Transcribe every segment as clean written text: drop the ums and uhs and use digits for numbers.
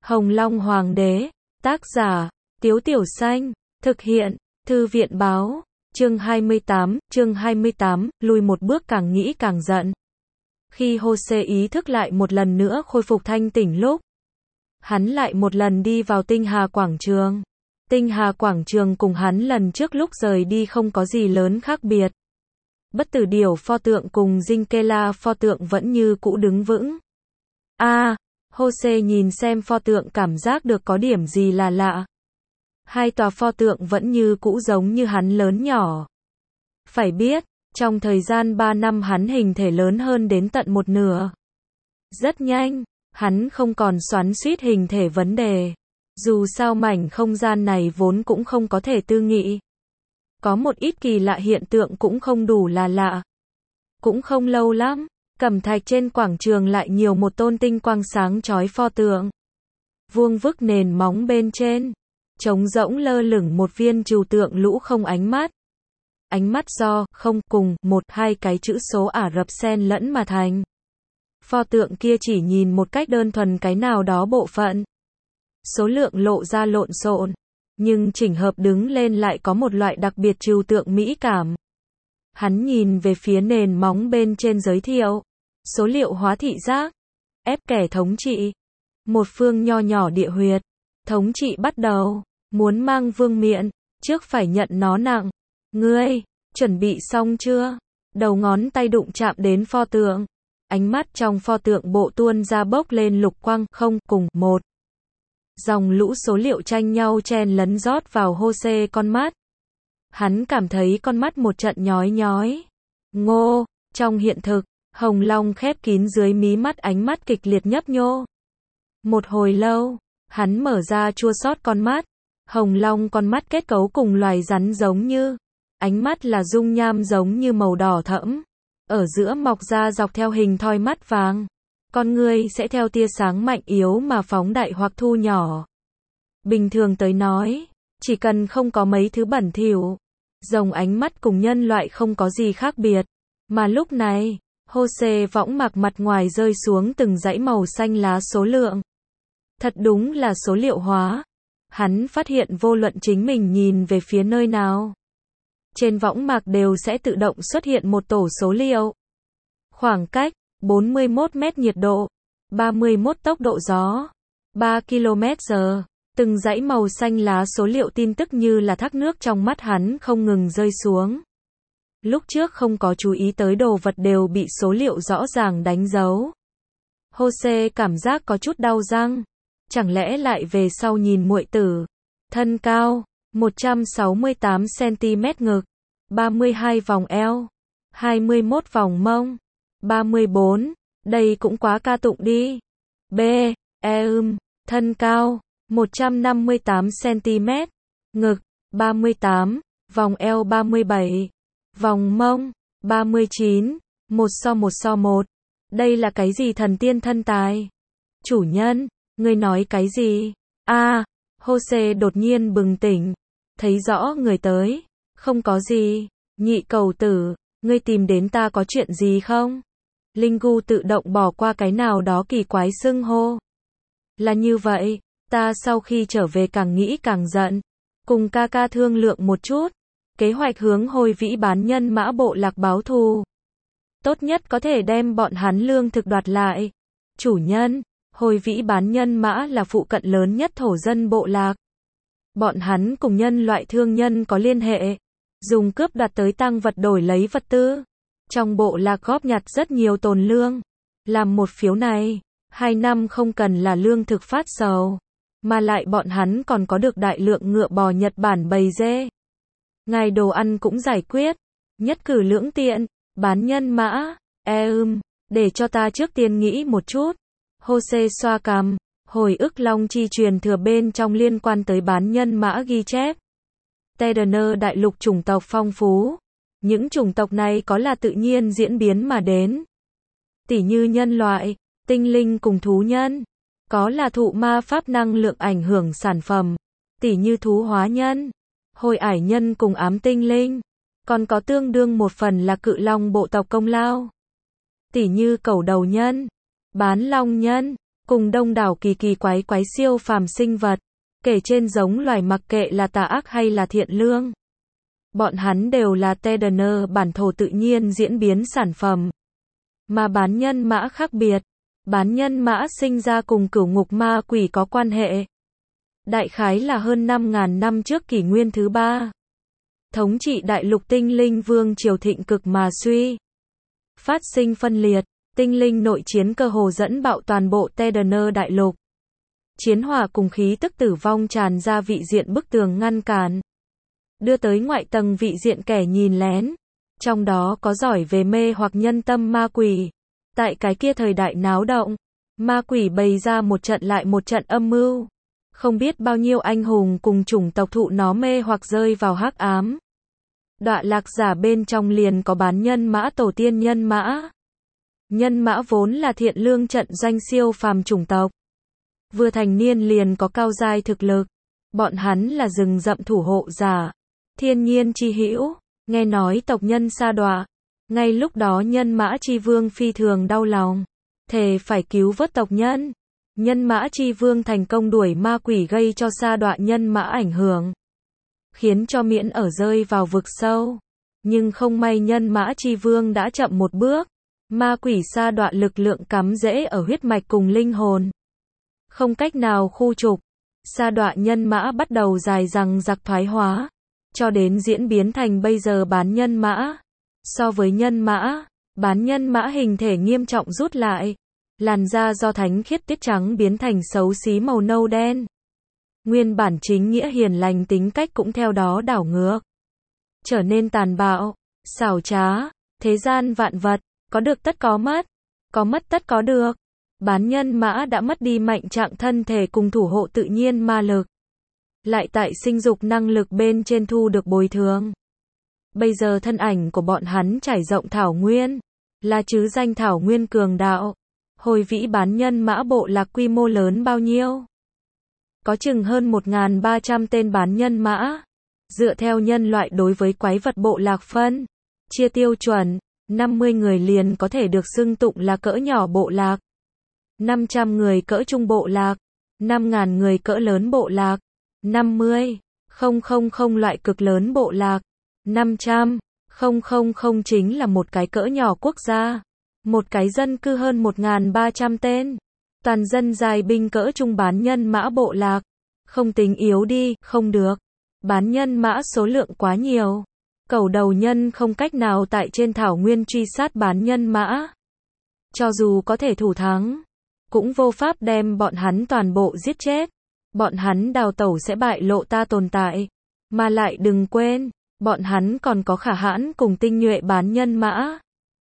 Hồng Long Hoàng đế, tác giả, Tiếu Tiểu Xanh, thực hiện, Thư viện báo, chương 28, lùi một bước càng nghĩ càng giận. Khi Jose ý thức lại một lần nữa khôi phục thanh tỉnh lúc, hắn lại một lần đi vào Tinh Hà Quảng Trường. Tinh Hà Quảng Trường cùng hắn lần trước lúc rời đi không có gì lớn khác biệt. Bất Tử Điểu pho tượng cùng Jinkela pho tượng vẫn như cũ đứng vững. Jose nhìn xem pho tượng cảm giác được có điểm gì là lạ. Hai tòa pho tượng vẫn như cũ giống như hắn lớn nhỏ. Phải biết, trong thời gian 3 năm hắn hình thể lớn hơn đến tận một nửa. Rất nhanh, hắn không còn xoắn xuýt hình thể vấn đề. Dù sao mảnh không gian này vốn cũng không có thể tư nghị. Có một ít kỳ lạ hiện tượng cũng không đủ là lạ. Cũng không lâu lắm, cẩm thạch trên quảng trường lại nhiều một tôn tinh quang sáng chói pho tượng. Vuông vức nền móng bên trên, trống rỗng lơ lửng một viên trừu tượng lũ không ánh mắt. Ánh mắt do, không, cùng, một, hai cái chữ số Ả Rập xen lẫn mà thành. Pho tượng kia chỉ nhìn một cách đơn thuần cái nào đó bộ phận. Số lượng lộ ra lộn xộn, nhưng chỉnh hợp đứng lên lại có một loại đặc biệt trừu tượng mỹ cảm. Hắn nhìn về phía nền móng bên trên giới thiệu. Số liệu hóa thị giác. Ép kẻ thống trị. Một phương nho nhỏ địa huyệt. Thống trị bắt đầu. Muốn mang vương miện. Trước phải nhận nó nặng. Ngươi, chuẩn bị xong chưa? Đầu ngón tay đụng chạm đến pho tượng. Ánh mắt trong pho tượng bộ tuôn ra bốc lên lục quang, không, cùng, một. Dòng lũ số liệu tranh nhau chen lấn rót vào Jose con mắt. Hắn cảm thấy con mắt một trận nhói nhói. Ngô, trong hiện thực, Hồng Long khép kín dưới mí mắt ánh mắt kịch liệt nhấp nhô. Một hồi lâu, hắn mở ra chua xót con mắt. Hồng Long con mắt kết cấu cùng loài rắn giống như. Ánh mắt là dung nham giống như màu đỏ thẫm. Ở giữa mọc ra dọc theo hình thoi mắt vàng. Con ngươi sẽ theo tia sáng mạnh yếu mà phóng đại hoặc thu nhỏ. Bình thường tới nói, chỉ cần không có mấy thứ bẩn thỉu, rồng ánh mắt cùng nhân loại không có gì khác biệt. Mà lúc này, Jose võng mạc mặt ngoài rơi xuống từng dãy màu xanh lá số lượng. Thật đúng là số liệu hóa. Hắn phát hiện vô luận chính mình nhìn về phía nơi nào, trên võng mạc đều sẽ tự động xuất hiện một tổ số liệu. Khoảng cách, 41 mét nhiệt độ, 31 tốc độ gió, 3 km/h. Từng dãy màu xanh lá số liệu tin tức như là thác nước trong mắt hắn không ngừng rơi xuống. Lúc trước không có chú ý tới đồ vật đều bị số liệu rõ ràng đánh dấu. Jose cảm giác có chút đau răng. Chẳng lẽ lại về sau nhìn muội tử. Thân cao, 168cm ngực, 32 vòng eo, 21 vòng mông, 34, đây cũng quá ca tụng đi. Thân cao, 158cm, ngực, 38, vòng eo 37, vòng mông, 39, 1:1. Đây là cái gì thần tiên thân tài? Chủ nhân, ngươi nói cái gì? Jose đột nhiên bừng tỉnh, thấy rõ người tới. Không có gì, nhị cầu tử, ngươi tìm đến ta có chuyện gì không? Linh Gu tự động bỏ qua cái nào đó kỳ quái xưng hô. Là như vậy, ta sau khi trở về càng nghĩ càng giận. Cùng ca ca thương lượng một chút. Kế hoạch hướng Hồi Vĩ bán nhân mã bộ lạc báo thù. Tốt nhất có thể đem bọn hắn lương thực đoạt lại. Chủ nhân, Hồi Vĩ bán nhân mã là phụ cận lớn nhất thổ dân bộ lạc. Bọn hắn cùng nhân loại thương nhân có liên hệ. Dùng cướp đoạt tới tang vật đổi lấy vật tư. Trong bộ lạc góp nhặt rất nhiều tồn lương. Làm một phiếu này, 2 năm không cần là lương thực phát sầu. Mà lại bọn hắn còn có được đại lượng ngựa bò Nhật Bản bầy dê. Ngài đồ ăn cũng giải quyết. Nhất cử lưỡng tiện, bán nhân mã. Để cho ta trước tiên nghĩ một chút. Jose xoa cằm, hồi ức Long Chi truyền thừa bên trong liên quan tới bán nhân mã ghi chép. Tedener đại lục chủng tộc phong phú. Những chủng tộc này có là tự nhiên diễn biến mà đến. Tỉ như nhân loại, tinh linh cùng thú nhân. Có là thụ ma pháp năng lượng ảnh hưởng sản phẩm. Tỉ như thú hóa nhân, hồi ải nhân cùng ám tinh linh. Còn có tương đương một phần là cự long bộ tộc công lao. Tỉ như cẩu đầu nhân, bán long nhân, cùng đông đảo kỳ kỳ quái quái siêu phàm sinh vật, kể trên giống loài mặc kệ là tà ác hay là thiện lương. Bọn hắn đều là Tedener bản thổ tự nhiên diễn biến sản phẩm. Mà bán nhân mã khác biệt. Bán nhân mã sinh ra cùng cửu ngục ma quỷ có quan hệ. Đại khái là hơn 5.000 năm trước kỷ nguyên thứ 3. Thống trị đại lục tinh linh vương triều thịnh cực mà suy. Phát sinh phân liệt, tinh linh nội chiến cơ hồ dẫn bạo toàn bộ Tedener đại lục. Chiến hỏa cùng khí tức tử vong tràn ra vị diện bức tường ngăn cản. Đưa tới ngoại tầng vị diện kẻ nhìn lén. Trong đó có giỏi về mê hoặc nhân tâm ma quỷ. Tại cái kia thời đại náo động, ma quỷ bày ra một trận lại một trận âm mưu. Không biết bao nhiêu anh hùng cùng chủng tộc thụ nó mê hoặc rơi vào hắc ám. Đọa lạc giả bên trong liền có bán nhân mã tổ tiên nhân mã. Nhân mã vốn là thiện lương trận doanh siêu phàm chủng tộc. Vừa thành niên liền có cao giai thực lực. Bọn hắn là rừng rậm thủ hộ giả. Thiên nhiên chi hữu, nghe nói tộc nhân sa đọa. Ngay lúc đó nhân mã chi vương phi thường đau lòng. Thề phải cứu vớt tộc nhân. Nhân mã chi vương thành công đuổi ma quỷ gây cho sa đọa nhân mã ảnh hưởng. Khiến cho miễn ở rơi vào vực sâu. Nhưng không may nhân mã chi vương đã chậm một bước. Ma quỷ sa đọa lực lượng cắm rễ ở huyết mạch cùng linh hồn. Không cách nào khu trục. Sa đọa nhân mã bắt đầu dài dằng dặc thoái hóa. Cho đến diễn biến thành bây giờ bán nhân mã. So với nhân mã, bán nhân mã hình thể nghiêm trọng rút lại. Làn da do thánh khiết tiết trắng biến thành xấu xí màu nâu đen. Nguyên bản chính nghĩa hiền lành tính cách cũng theo đó đảo ngược. Trở nên tàn bạo, xảo trá, thế gian vạn vật, có được tất có mất tất có được. Bán nhân mã đã mất đi mạnh trạng thân thể cùng thủ hộ tự nhiên ma lực. Lại tại sinh dục năng lực bên trên thu được bồi thường. Bây giờ thân ảnh của bọn hắn trải rộng thảo nguyên, là chứ danh thảo nguyên cường đạo. Hồi vĩ bán nhân mã bộ lạc quy mô lớn bao nhiêu? Có chừng hơn 1.300 tên bán nhân mã. Dựa theo nhân loại đối với quái vật bộ lạc phân, chia tiêu chuẩn, 50 người liền có thể được xưng tụng là cỡ nhỏ bộ lạc. 500 người cỡ trung bộ lạc. 5.000 người cỡ lớn bộ lạc. 50.000 loại cực lớn bộ lạc. 500.000 chính là một cái cỡ nhỏ quốc gia. Một cái dân cư hơn 1.300 tên. Toàn dân dài binh cỡ trung bán nhân mã bộ lạc. Không tính yếu đi, không được. Bán nhân mã số lượng quá nhiều. Cẩu đầu nhân không cách nào tại trên thảo nguyên truy sát bán nhân mã. Cho dù có thể thủ thắng, cũng vô pháp đem bọn hắn toàn bộ giết chết. Bọn hắn đào tẩu sẽ bại lộ ta tồn tại. Mà lại đừng quên, bọn hắn còn có khả hãn cùng tinh nhuệ bán nhân mã.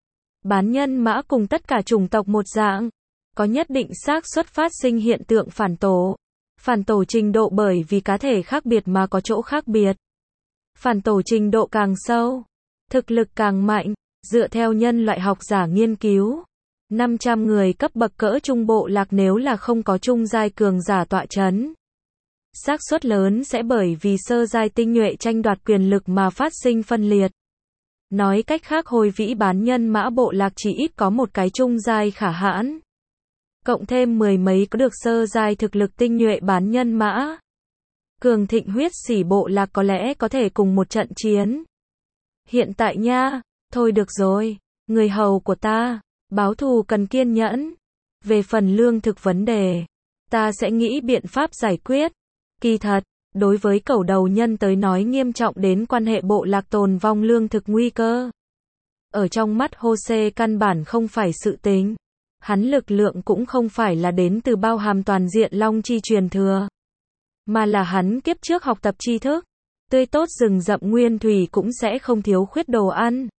Bán nhân mã cùng tất cả chủng tộc một dạng, có nhất định xác suất phát sinh hiện tượng phản tổ. Phản tổ trình độ bởi vì cá thể khác biệt mà có chỗ khác biệt. Phản tổ trình độ càng sâu, thực lực càng mạnh, dựa theo nhân loại học giả nghiên cứu. 500 người cấp bậc cỡ trung bộ lạc nếu là không có trung giai cường giả tọa chấn. Xác suất lớn sẽ bởi vì sơ giai tinh nhuệ tranh đoạt quyền lực mà phát sinh phân liệt. Nói cách khác hồi vĩ bán nhân mã bộ lạc chỉ ít có một cái trung giai khả hãn. Cộng thêm mười mấy có được sơ giai thực lực tinh nhuệ bán nhân mã. Cường thịnh huyết sỉ bộ lạc có lẽ có thể cùng một trận chiến. Hiện tại nha, thôi được rồi, người hầu của ta, báo thù cần kiên nhẫn. Về phần lương thực vấn đề, ta sẽ nghĩ biện pháp giải quyết. Kỳ thật, đối với cẩu đầu nhân tới nói nghiêm trọng đến quan hệ bộ lạc tồn vong lương thực nguy cơ. Ở trong mắt Jose căn bản không phải sự tính. Hắn lực lượng cũng không phải là đến từ bao hàm toàn diện long chi truyền thừa. Mà là hắn kiếp trước học tập tri thức. Tươi tốt rừng rậm nguyên thủy cũng sẽ không thiếu khuyết đồ ăn.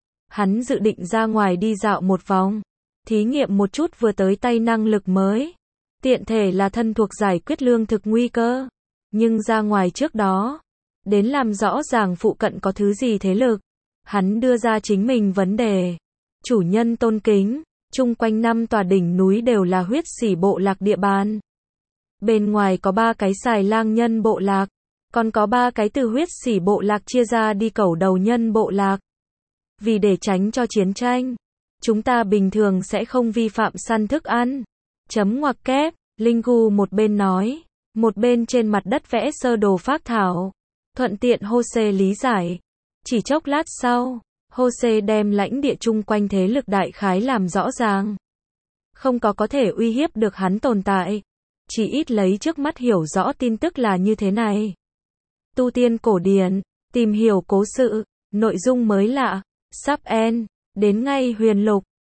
Hắn dự định ra ngoài đi dạo một vòng. Thí nghiệm một chút vừa tới tay năng lực mới. Tiện thể là thân thuộc giải quyết lương thực nguy cơ. Nhưng ra ngoài trước đó, đến làm rõ ràng phụ cận có thứ gì thế lực. Hắn đưa ra chính mình vấn đề. Chủ nhân tôn kính, chung quanh 5 tòa đỉnh núi đều là huyết sỉ bộ lạc địa bàn. Bên ngoài có 3 cái xài lang nhân bộ lạc, còn có 3 cái từ huyết sỉ bộ lạc chia ra đi cẩu đầu nhân bộ lạc. Vì để tránh cho chiến tranh, chúng ta bình thường sẽ không vi phạm săn thức ăn. Chấm ngoặc kép, Linh Gu một bên nói, một bên trên mặt đất vẽ sơ đồ phác thảo, thuận tiện Jose lý giải. Chỉ chốc lát sau, Jose đem lãnh địa chung quanh thế lực đại khái làm rõ ràng. Không có thể uy hiếp được hắn tồn tại. Chỉ ít lấy trước mắt hiểu rõ tin tức là như thế này. Tu tiên cổ điển, tìm hiểu cố sự, nội dung mới lạ, sắp end, đến ngay huyền lục.